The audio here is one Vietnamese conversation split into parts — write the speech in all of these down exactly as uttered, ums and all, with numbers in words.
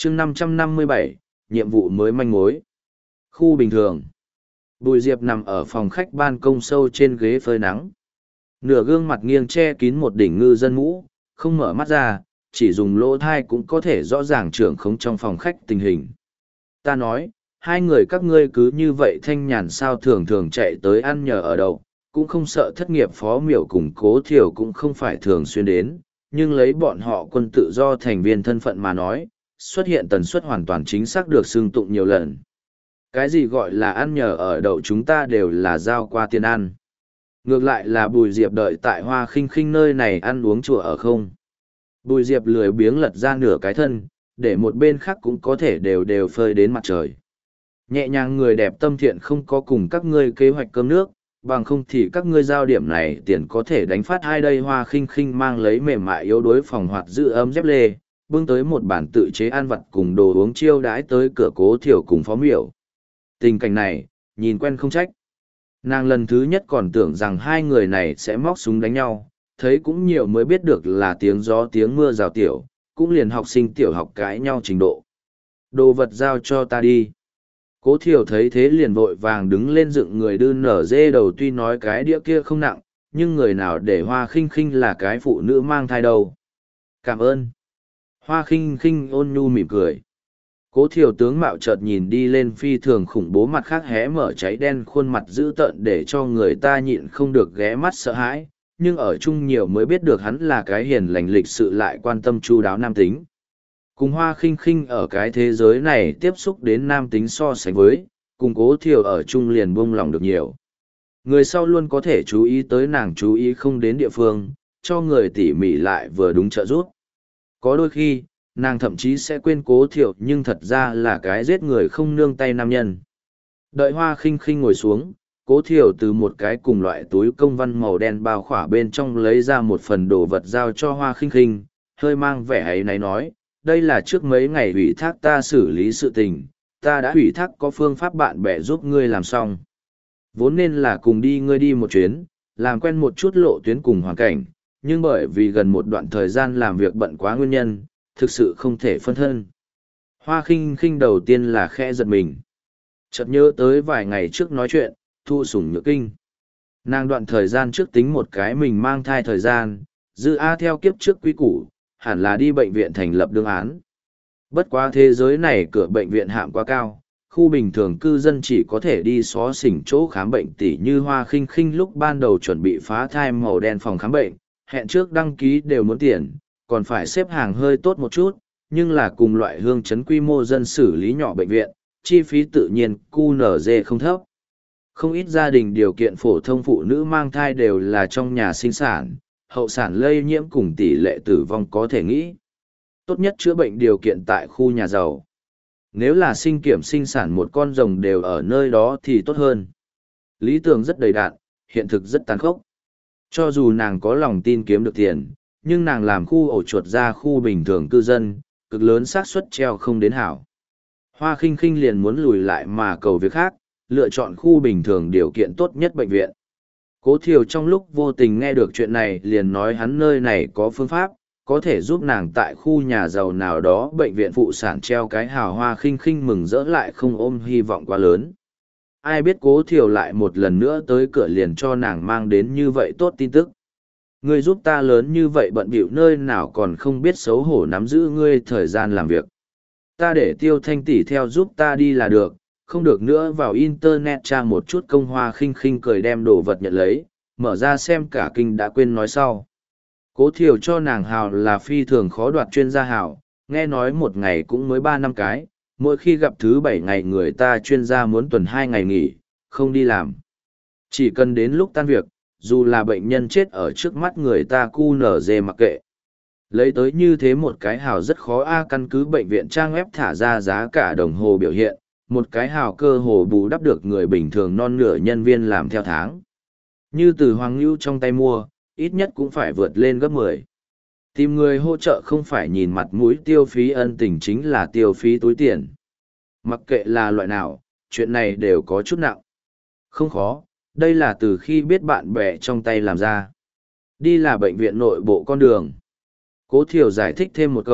chương năm trăm năm mươi bảy, nhiệm vụ mới manh mối. Khu bình thường. Bùi Diệp nằm ở phòng khách ban công sâu trên ghế phơi nắng. Nửa gương mặt nghiêng che kín một đỉnh ngư dân mũ, không mở mắt ra, chỉ dùng lỗ thai cũng có thể rõ ràng trưởng khống trong phòng khách tình hình. Ta nói, hai người các ngươi cứ như vậy thanh nhàn sao thường thường chạy tới ăn nhờ ở đậu, cũng không sợ thất nghiệp. Phó Miểu cùng Cố Thiều cũng không phải thường xuyên đến, nhưng lấy bọn họ quân tự do thành viên thân phận mà nói, xuất hiện tần suất hoàn toàn chính xác được xưng tụng nhiều lần. Cái gì gọi là ăn nhờ ở đậu chúng ta đều là giao qua tiền ăn. Ngược lại là Bùi Diệp đợi tại Hoa Khinh Khinh nơi này ăn uống chùa ở không. Bùi Diệp lười biếng lật ra nửa cái thân, để một bên khác cũng có thể đều đều phơi đến mặt trời. Nhẹ nhàng người đẹp tâm thiện không có cùng các ngươi kế hoạch cơm nước, bằng không thì các ngươi giao điểm này tiền có thể đánh phát hai đây. Hoa Khinh Khinh mang lấy mềm mại yếu đuối phòng hoạt giữ ấm dép lê, bưng tới một bản tự chế ăn vặt cùng đồ uống chiêu đãi tới cửa Cố Thiểu cùng Phó Miểu. Tình cảnh này, nhìn quen không trách. Nàng lần thứ nhất còn tưởng rằng hai người này sẽ móc súng đánh nhau, thấy cũng nhiều mới biết được là tiếng gió tiếng mưa rào tiểu, cũng liền học sinh tiểu học cãi nhau trình độ. Đồ vật giao cho ta đi. Cố Thiểu thấy thế liền vội vàng đứng lên dựng người đưa nở dê đầu, tuy nói cái đĩa kia không nặng, nhưng người nào để Hoa Khinh Khinh là cái phụ nữ mang thai đâu. Cảm ơn. Hoa Khinh Khinh ôn nhu mỉm cười. Cố Thiểu tướng mạo chợt nhìn đi lên phi thường khủng bố, mặt khác hé mở cháy đen, khuôn mặt dữ tợn để cho người ta nhịn không được ghé mắt sợ hãi, nhưng ở chung nhiều mới biết được hắn là cái hiền lành lịch sự lại quan tâm chu đáo nam tính. Cùng Hoa Khinh Khinh ở cái thế giới này tiếp xúc đến nam tính so sánh với, cùng Cố Thiểu ở chung liền buông lòng được nhiều. Người sau luôn có thể chú ý tới nàng chú ý không đến địa phương, cho người tỉ mỉ lại vừa đúng trợ giúp. Có đôi khi, nàng thậm chí sẽ quên Cố Thiểu nhưng thật ra là cái giết người không nương tay nam nhân. Đợi Hoa Khinh Khinh ngồi xuống, Cố Thiểu từ một cái cùng loại túi công văn màu đen bao khỏa bên trong lấy ra một phần đồ vật giao cho Hoa Khinh Khinh, hơi mang vẻ ấy náy nói, đây là trước mấy ngày ủy thác ta xử lý sự tình, ta đã ủy thác có phương pháp bạn bè giúp ngươi làm xong. Vốn nên là cùng đi ngươi đi một chuyến, làm quen một chút lộ tuyến cùng hoàn cảnh, nhưng bởi vì gần một đoạn thời gian làm việc bận quá nguyên nhân, thực sự không thể phân thân. Hoa Khinh Khinh đầu tiên là khẽ giật mình. Chợt nhớ tới vài ngày trước nói chuyện, Thu Sủng Nhược Kinh. Nàng đoạn thời gian trước tính một cái mình mang thai thời gian, dư A theo kiếp trước quý củ, hẳn là đi bệnh viện thành lập đương án. Bất quá thế giới này cửa bệnh viện hạng quá cao, khu bình thường cư dân chỉ có thể đi xó xỉnh chỗ khám bệnh, tỉ như Hoa Khinh Khinh lúc ban đầu chuẩn bị phá thai màu đen phòng khám bệnh, hẹn trước đăng ký đều muốn tiền, còn phải xếp hàng hơi tốt một chút, nhưng là cùng loại hương chấn quy mô dân xử lý nhỏ bệnh viện, chi phí tự nhiên cu nở dê không thấp. Không ít gia đình điều kiện phổ thông phụ nữ mang thai đều là trong nhà sinh sản, hậu sản lây nhiễm cùng tỷ lệ tử vong có thể nghĩ. Tốt nhất chữa bệnh điều kiện tại khu nhà giàu. Nếu là sinh kiểm sinh sản một con rồng đều ở nơi đó thì tốt hơn. Lý tưởng rất đầy đạn, hiện thực rất tàn khốc. Cho dù nàng có lòng tin kiếm được tiền, nhưng nàng làm khu ổ chuột ra khu bình thường cư dân, cực lớn xác suất treo không đến hảo. Hoa Khinh Khinh liền muốn lùi lại mà cầu việc khác, lựa chọn khu bình thường điều kiện tốt nhất bệnh viện. Cố Thiểu trong lúc vô tình nghe được chuyện này liền nói hắn nơi này có phương pháp, có thể giúp nàng tại khu nhà giàu nào đó bệnh viện phụ sản treo cái hào. Hoa Khinh Khinh mừng rỡ lại không ôm hy vọng quá lớn. Ai biết Cố Thiểu lại một lần nữa tới cửa liền cho nàng mang đến như vậy tốt tin tức. Ngươi giúp ta lớn như vậy bận bịu nơi nào còn không biết xấu hổ nắm giữ ngươi thời gian làm việc. Ta để Tiêu Thanh tỷ theo giúp ta đi là được, không được nữa vào internet tra một chút công. Hoa Khinh Khinh cười đem đồ vật nhận lấy, mở ra xem cả kinh đã quên nói sau. Cố Thiểu cho nàng hào là phi thường khó đoạt chuyên gia hào, nghe nói một ngày cũng mới ba năm cái, mỗi khi gặp thứ bảy ngày người ta chuyên gia muốn tuần hai ngày nghỉ, không đi làm. Chỉ cần đến lúc tan việc, dù là bệnh nhân chết ở trước mắt người ta cu nở dê mặc kệ. Lấy tới như thế một cái hào rất khó a. Căn cứ bệnh viện trang web thả ra giá cả đồng hồ biểu hiện, một cái hào cơ hồ bù đắp được người bình thường non nửa nhân viên làm theo tháng. Như từ Hoàng Ngưu trong tay mua, ít nhất cũng phải vượt lên gấp mười. Tìm người hỗ trợ không phải nhìn mặt mũi tiêu phí ân tình, chính là tiêu phí túi tiền. Mặc kệ là loại nào, chuyện này đều có chút nặng. Không khó, đây là từ khi biết bạn bè trong tay làm ra. Đi là bệnh viện nội bộ con đường. Cố Thiểu giải thích thêm một câu,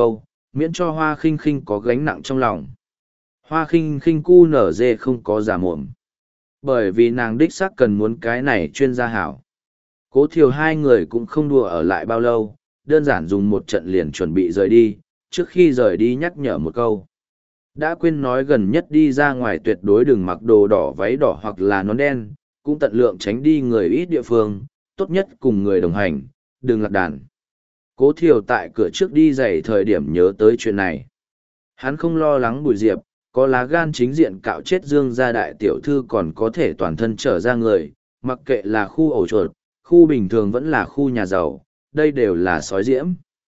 miễn cho Hoa Khinh Khinh có gánh nặng trong lòng. Hoa Khinh Khinh cu nở dê không có giả mồm. Bởi vì nàng đích xác cần muốn cái này chuyên gia hảo. Cố Thiều hai người cũng không đùa ở lại bao lâu, đơn giản dùng một trận liền chuẩn bị rời đi, trước khi rời đi nhắc nhở một câu. Đã quên nói gần nhất đi ra ngoài tuyệt đối đừng mặc đồ đỏ váy đỏ hoặc là nón đen, cũng tận lượng tránh đi người ít địa phương, tốt nhất cùng người đồng hành, đừng lạc đàn. Cố Thiều tại cửa trước đi giày thời điểm nhớ tới chuyện này. Hắn không lo lắng Bùi Diệp, có lá gan chính diện cạo chết Dương gia đại tiểu thư còn có thể toàn thân trở ra người, mặc kệ là khu ổ chuột, khu bình thường vẫn là khu nhà giàu, đây đều là sói diễm.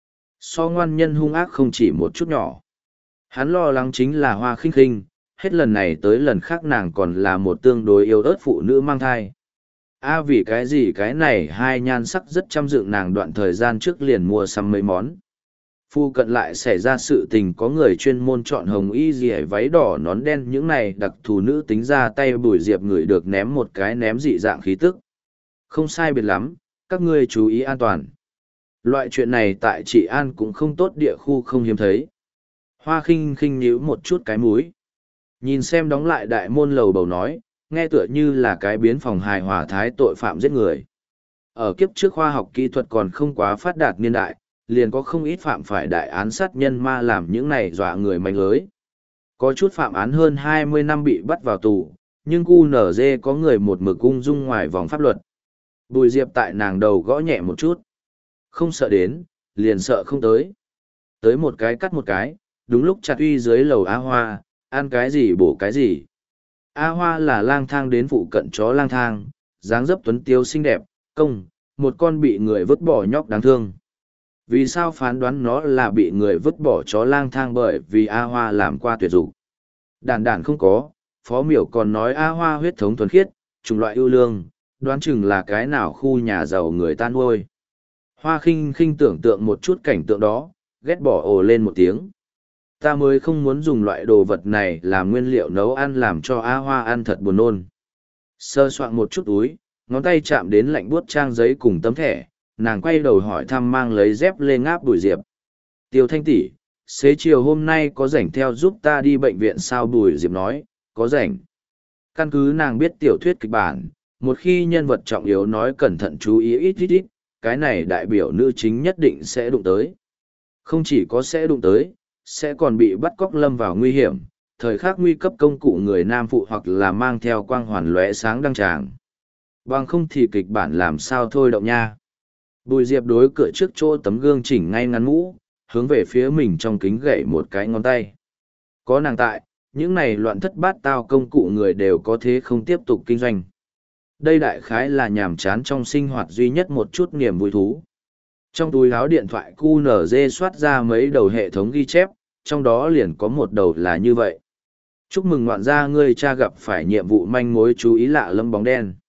So ngoan nhân hung ác không chỉ một chút nhỏ. Hắn lo lắng chính là Hoa Khinh Khinh, hết lần này tới lần khác nàng còn là một tương đối yêu ớt phụ nữ mang thai. A à, vì cái gì cái này hai nhan sắc rất chăm dựng nàng đoạn thời gian trước liền mua xăm mấy món. Phu cận lại xảy ra sự tình có người chuyên môn chọn hồng y dì váy đỏ nón đen những này đặc thù nữ tính ra tay Bùi Diệp người được ném một cái ném dị dạng khí tức. Không sai biệt lắm, các ngươi chú ý an toàn. Loại chuyện này tại Trị An cũng không tốt địa khu không hiếm thấy. Hoa Khinh Khinh nhíu một chút cái mũi. Nhìn xem đóng lại đại môn lầu bầu nói, nghe tựa như là cái biến phòng hài hòa thái tội phạm giết người. Ở kiếp trước khoa học kỹ thuật còn không quá phát đạt niên đại, liền có không ít phạm phải đại án sát nhân ma làm những này dọa người mạnh lưới. Có chút phạm án hơn hai mươi năm bị bắt vào tù, nhưng cu nở dê có người một mực ung dung ngoài vòng pháp luật. Bùi Diệp tại nàng đầu gõ nhẹ một chút. Không sợ đến, liền sợ không tới. Tới một cái cắt một cái, đúng lúc chặt uy dưới lầu A Hoa, ăn cái gì bổ cái gì. A Hoa là lang thang đến phụ cận chó lang thang, dáng dấp tuấn tiếu xinh đẹp, công, một con bị người vứt bỏ nhóc đáng thương. Vì sao phán đoán nó là bị người vứt bỏ chó lang thang? Bởi vì A Hoa làm qua tuyệt dục. Đàn đàn không có, Phó Miểu còn nói A Hoa huyết thống thuần khiết, chủng loại ưu lương, đoán chừng là cái nào khu nhà giàu người ta nuôi. Hoa Khinh Khinh tưởng tượng một chút cảnh tượng đó, ghét bỏ ồ lên một tiếng. Ta mới không muốn dùng loại đồ vật này làm nguyên liệu nấu ăn làm cho A Hoa ăn thật buồn nôn. Sơ soạn một chút túi, ngón tay chạm đến lạnh buốt trang giấy cùng tấm thẻ, nàng quay đầu hỏi thăm mang lấy dép lê ngáp Bùi Diệp. Tiêu Thanh tỷ, xế chiều hôm nay có rảnh theo giúp ta đi bệnh viện sao? Bùi Diệp nói, có rảnh. Căn cứ nàng biết tiểu thuyết kịch bản, một khi nhân vật trọng yếu nói cẩn thận chú ý ít ít ít, cái này đại biểu nữ chính nhất định sẽ đụng tới. Không chỉ có sẽ đụng tới, sẽ còn bị bắt cóc lâm vào nguy hiểm, thời khắc nguy cấp công cụ người nam phụ hoặc là mang theo quang hoàn lóe sáng đăng tràng. Bằng không thì kịch bản làm sao thôi động nha. Bùi Diệp đối cửa trước chỗ tấm gương chỉnh ngay ngắn mũ, hướng về phía mình trong kính gậy một cái ngón tay. Có nàng tại, những này loạn thất bát tao công cụ người đều có thế không tiếp tục kinh doanh. Đây đại khái là nhàm chán trong sinh hoạt duy nhất một chút niềm vui thú. Trong túi áo điện thoại cu nở dê soát ra mấy đầu hệ thống ghi chép, trong đó liền có một đầu là như vậy. Chúc mừng ngoạn gia ngươi cha gặp phải nhiệm vụ manh mối chú ý lạ lâm bóng đen.